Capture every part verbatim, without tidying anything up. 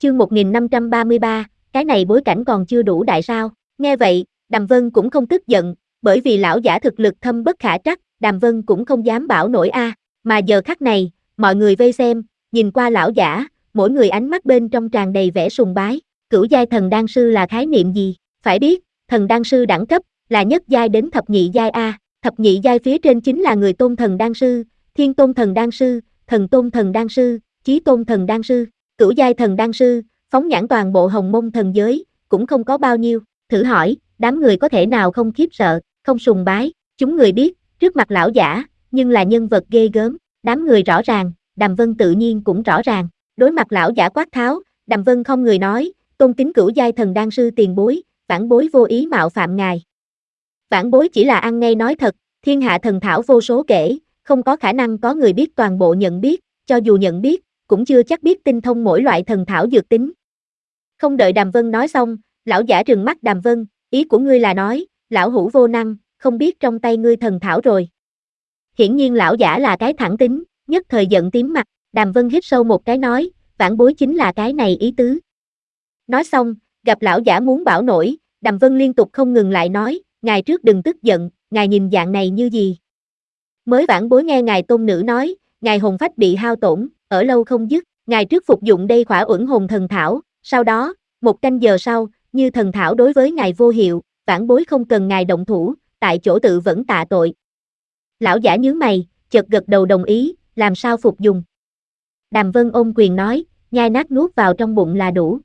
Chương một nghìn năm trăm ba mươi ba, cái này bối cảnh còn chưa đủ đại sao? Nghe vậy, Đàm Vân cũng không tức giận, bởi vì lão giả thực lực thâm bất khả trắc, Đàm Vân cũng không dám bảo nổi a, mà giờ khắc này, mọi người vây xem, nhìn qua lão giả, mỗi người ánh mắt bên trong tràn đầy vẻ sùng bái. Cửu giai thần đan sư là khái niệm gì? Phải biết, thần đan sư đẳng cấp là nhất giai đến thập nhị giai a, thập nhị giai phía trên chính là người tôn thần đan sư, thiên tôn thần đan sư, thần tôn thần đan sư, chí tôn thần đan sư. Cửu giai thần đan sư, phóng nhãn toàn bộ Hồng Mông thần giới, cũng không có bao nhiêu. Thử hỏi, đám người có thể nào không khiếp sợ, không sùng bái? Chúng người biết, trước mặt lão giả, nhưng là nhân vật ghê gớm. Đám người rõ ràng, Đàm Vân tự nhiên cũng rõ ràng. Đối mặt lão giả quát tháo, Đàm Vân không người nói, tôn kính cửu giai thần đan sư tiền bối, vãn bối vô ý mạo phạm ngài. Vãn bối chỉ là ăn ngay nói thật, thiên hạ thần thảo vô số kể, không có khả năng có người biết toàn bộ nhận biết, cho dù nhận biết, cũng chưa chắc biết tinh thông mỗi loại thần thảo dược tính. Không đợi Đàm Vân nói xong, lão giả trừng mắt Đàm Vân, ý của ngươi là nói, lão hữu vô năng, không biết trong tay ngươi thần thảo rồi. Hiển nhiên lão giả là cái thẳng tính, nhất thời giận tím mặt, Đàm Vân hít sâu một cái nói, vãn bối chính là cái này ý tứ. Nói xong, gặp lão giả muốn bảo nổi, Đàm Vân liên tục không ngừng lại nói, ngài trước đừng tức giận, ngài nhìn dạng này như gì. Mới vãn bối nghe ngài tôn nữ nói, ngài hồn phách bị hao tổn, ở lâu không dứt, ngài trước phục dụng đây khỏa uẩn hồn thần thảo, sau đó, một canh giờ sau, như thần thảo đối với ngài vô hiệu, vãn bối không cần ngài động thủ, tại chỗ tự vẫn tạ tội. Lão giả nhướng mày, chợt gật đầu đồng ý, làm sao phục dùng. Đàm Vân ôm quyền nói, nhai nát nuốt vào trong bụng là đủ.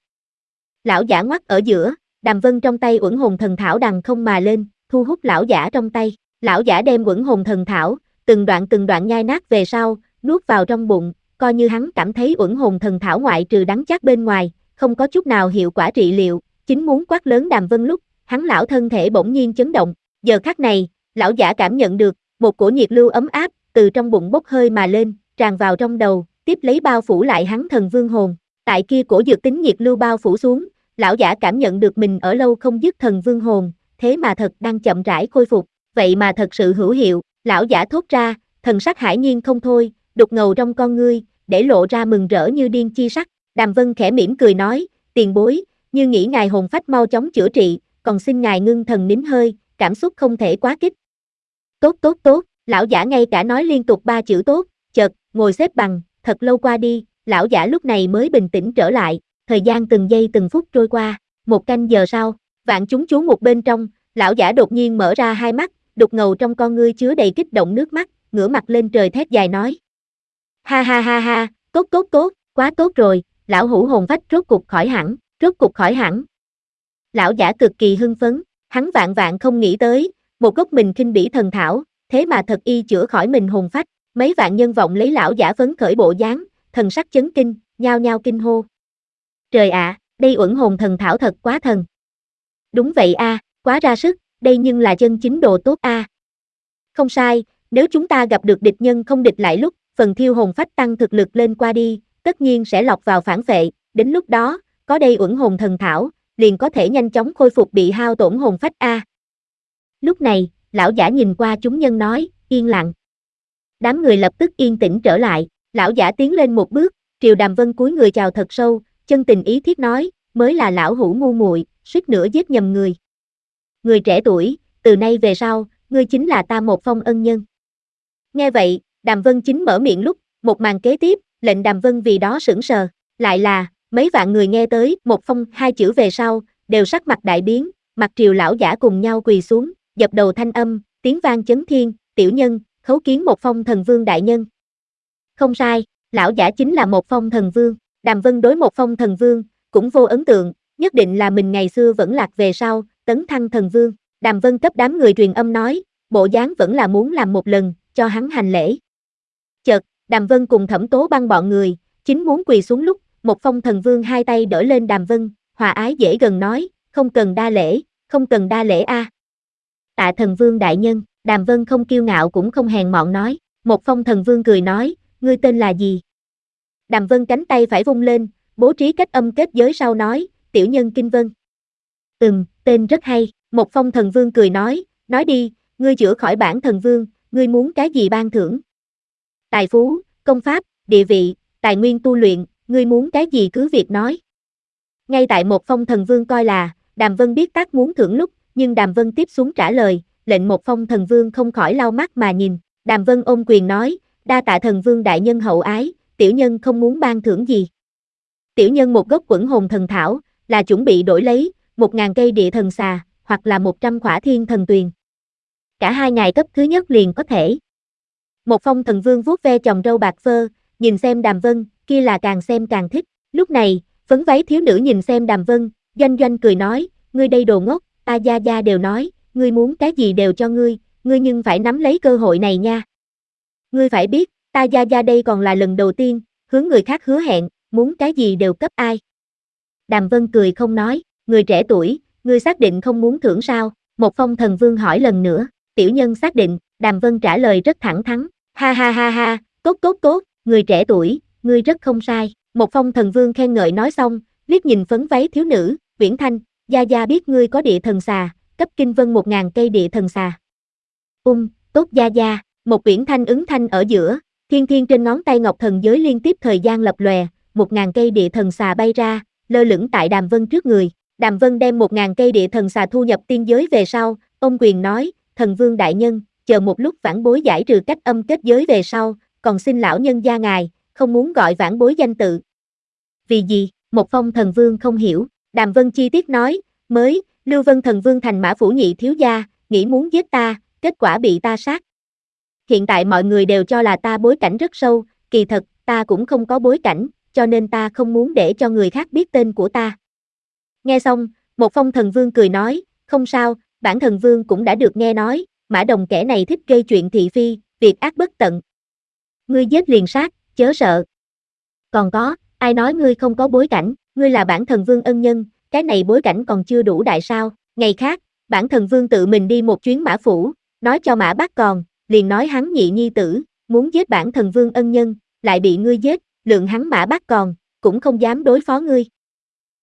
Lão giả ngoắc ở giữa, Đàm Vân trong tay uẩn hồn thần thảo đằng không mà lên, thu hút lão giả trong tay. Lão giả đem uẩn hồn thần thảo, từng đoạn từng đoạn nhai nát về sau, nuốt vào trong bụng, coi như hắn cảm thấy uẩn hồn thần thảo ngoại trừ đắng chát bên ngoài, không có chút nào hiệu quả trị liệu. Chính muốn quát lớn Đàm Vân lúc, hắn lão thân thể bỗng nhiên chấn động. Giờ khắc này, lão giả cảm nhận được một cổ nhiệt lưu ấm áp từ trong bụng bốc hơi mà lên, tràn vào trong đầu, tiếp lấy bao phủ lại hắn thần vương hồn. Tại kia cổ dược tính nhiệt lưu bao phủ xuống, lão giả cảm nhận được mình ở lâu không dứt thần vương hồn, thế mà thật đang chậm rãi khôi phục, vậy mà thật sự hữu hiệu. Lão giả thốt ra, thần sắc hải nhiên không thôi, đục ngầu trong con ngươi, để lộ ra mừng rỡ như điên chi sắc. Đàm Vân khẽ mỉm cười nói, tiền bối, như nghĩ ngài hồn phách mau chóng chữa trị, còn xin ngài ngưng thần nín hơi, cảm xúc không thể quá kích. Tốt tốt tốt, lão giả ngay cả nói liên tục ba chữ tốt, chợt, ngồi xếp bằng, thật lâu qua đi, lão giả lúc này mới bình tĩnh trở lại, thời gian từng giây từng phút trôi qua, một canh giờ sau, vạn chúng chú một bên trong, lão giả đột nhiên mở ra hai mắt, đục ngầu trong con ngươi chứa đầy kích động nước mắt, ngửa mặt lên trời thét dài nói. Ha ha ha ha, tốt tốt tốt, quá tốt rồi, lão hữu hồn phách rốt cục khỏi hẳn, rốt cục khỏi hẳn. Lão giả cực kỳ hưng phấn, hắn vạn vạn không nghĩ tới, một gốc mình khinh bỉ thần thảo, thế mà thật y chữa khỏi mình hồn phách, mấy vạn nhân vọng lấy lão giả phấn khởi bộ dáng, thần sắc chấn kinh, nhao nhao kinh hô. Trời ạ, à, đây uẩn hồn thần thảo thật quá thần. Đúng vậy a, à, quá ra sức, đây nhưng là chân chính đồ tốt a. À. Không sai, nếu chúng ta gặp được địch nhân không địch lại lúc, phần thiêu hồn phách tăng thực lực lên qua đi, tất nhiên sẽ lọc vào phản phệ, đến lúc đó, có đây uẩn hồn thần thảo, liền có thể nhanh chóng khôi phục bị hao tổn hồn phách a. À. Lúc này, lão giả nhìn qua chúng nhân nói, yên lặng. Đám người lập tức yên tĩnh trở lại, lão giả tiến lên một bước, triều Đàm Vân cúi người chào thật sâu, chân tình ý thiết nói, mới là lão hữu ngu muội, suýt nữa giết nhầm người. Người trẻ tuổi, từ nay về sau, ngươi chính là ta một phong ân nhân. Nghe vậy, Đàm Vân chính mở miệng lúc, một màn kế tiếp, lệnh Đàm Vân vì đó sững sờ, lại là, mấy vạn người nghe tới, một phong hai chữ về sau, đều sắc mặt đại biến, mặt triều lão giả cùng nhau quỳ xuống, dập đầu thanh âm, tiếng vang chấn thiên, tiểu nhân, khấu kiến một phong thần vương đại nhân. Không sai, lão giả chính là một phong thần vương, Đàm Vân đối một phong thần vương, cũng vô ấn tượng, nhất định là mình ngày xưa vẫn lạc về sau, tấn thăng thần vương. Đàm Vân cấp đám người truyền âm nói, bộ dáng vẫn là muốn làm một lần, cho hắn hành lễ. Chợt, Đàm Vân cùng Thẩm Tố Băng bọn người, chính muốn quỳ xuống lúc, một phong thần vương hai tay đỡ lên Đàm Vân, hòa ái dễ gần nói, không cần đa lễ, không cần đa lễ a. À. Tạ thần vương đại nhân, Đàm Vân không kiêu ngạo cũng không hèn mọn nói, một phong thần vương cười nói, ngươi tên là gì? Đàm Vân cánh tay phải vung lên, bố trí cách âm kết giới sau nói, tiểu nhân Kinh Vân. Ừm, tên rất hay, một phong thần vương cười nói, nói đi, ngươi chữa khỏi bản thần vương, ngươi muốn cái gì ban thưởng? Tài phú, công pháp, địa vị, tài nguyên tu luyện, ngươi muốn cái gì cứ việc nói. Ngay tại một phong thần vương coi là, Đàm Vân biết tác muốn thưởng lúc, nhưng Đàm Vân tiếp xuống trả lời, lệnh một phong thần vương không khỏi lau mắt mà nhìn. Đàm Vân ôm quyền nói, đa tạ thần vương đại nhân hậu ái, tiểu nhân không muốn ban thưởng gì. Tiểu nhân một gốc quẩn hồn thần thảo, là chuẩn bị đổi lấy, một ngàn cây địa thần xà, hoặc là một trăm khỏa thiên thần tuyền. Cả hai ngài cấp thứ nhất liền có thể. Một phong thần vương vuốt ve chòm râu bạc phơ, nhìn xem Đàm Vân, kia là càng xem càng thích. Lúc này, phấn váy thiếu nữ nhìn xem Đàm Vân, doanh doanh cười nói, ngươi đây đồ ngốc, ta gia gia đều nói, ngươi muốn cái gì đều cho ngươi, ngươi nhưng phải nắm lấy cơ hội này nha. Ngươi phải biết, ta gia gia đây còn là lần đầu tiên, hướng người khác hứa hẹn, muốn cái gì đều cấp ai. Đàm Vân cười không nói, người trẻ tuổi, ngươi xác định không muốn thưởng sao? Một phong thần vương hỏi lần nữa, tiểu nhân xác định, Đàm Vân trả lời rất thẳng thắn, ha ha ha ha, tốt tốt tốt, người trẻ tuổi, ngươi rất không sai. Một phong thần vương khen ngợi nói xong, liếc nhìn phấn váy thiếu nữ, Viễn Thanh, gia gia biết ngươi có địa thần xà, cấp Kinh Vân một ngàn cây địa thần xà. Ung, tốt gia gia, một Viễn Thanh ứng thanh ở giữa, thiên thiên trên ngón tay ngọc thần giới liên tiếp thời gian lập lòe, một ngàn cây địa thần xà bay ra, lơ lửng tại Đàm Vân trước người. Đàm Vân đem một ngàn cây địa thần xà thu nhập tiên giới về sau, ông quyền nói, thần vương đại nhân, chờ một lúc vãn bối giải trừ cách âm kết giới về sau, còn xin lão nhân gia ngài, không muốn gọi vãn bối danh tự. Vì gì? Một phong thần vương không hiểu, Đàm Vân chi tiết nói, mới, Lưu Vân thần vương thành Mã Phủ nhị thiếu gia, nghĩ muốn giết ta, kết quả bị ta sát. Hiện tại mọi người đều cho là ta bối cảnh rất sâu, kỳ thật, ta cũng không có bối cảnh, cho nên ta không muốn để cho người khác biết tên của ta. Nghe xong, một phong thần vương cười nói, không sao, bản thần vương cũng đã được nghe nói, Mã Đồng kẻ này thích gây chuyện thị phi, việc ác bất tận. Ngươi giết liền sát, chớ sợ. Còn có, ai nói ngươi không có bối cảnh, ngươi là bản thần vương ân nhân, cái này bối cảnh còn chưa đủ đại sao? Ngày khác, bản thần vương tự mình đi một chuyến Mã Phủ, nói cho Mã Bác còn, liền nói hắn nhị nhi tử, muốn giết bản thần vương ân nhân, lại bị ngươi giết, lượng hắn Mã Bác còn, cũng không dám đối phó ngươi.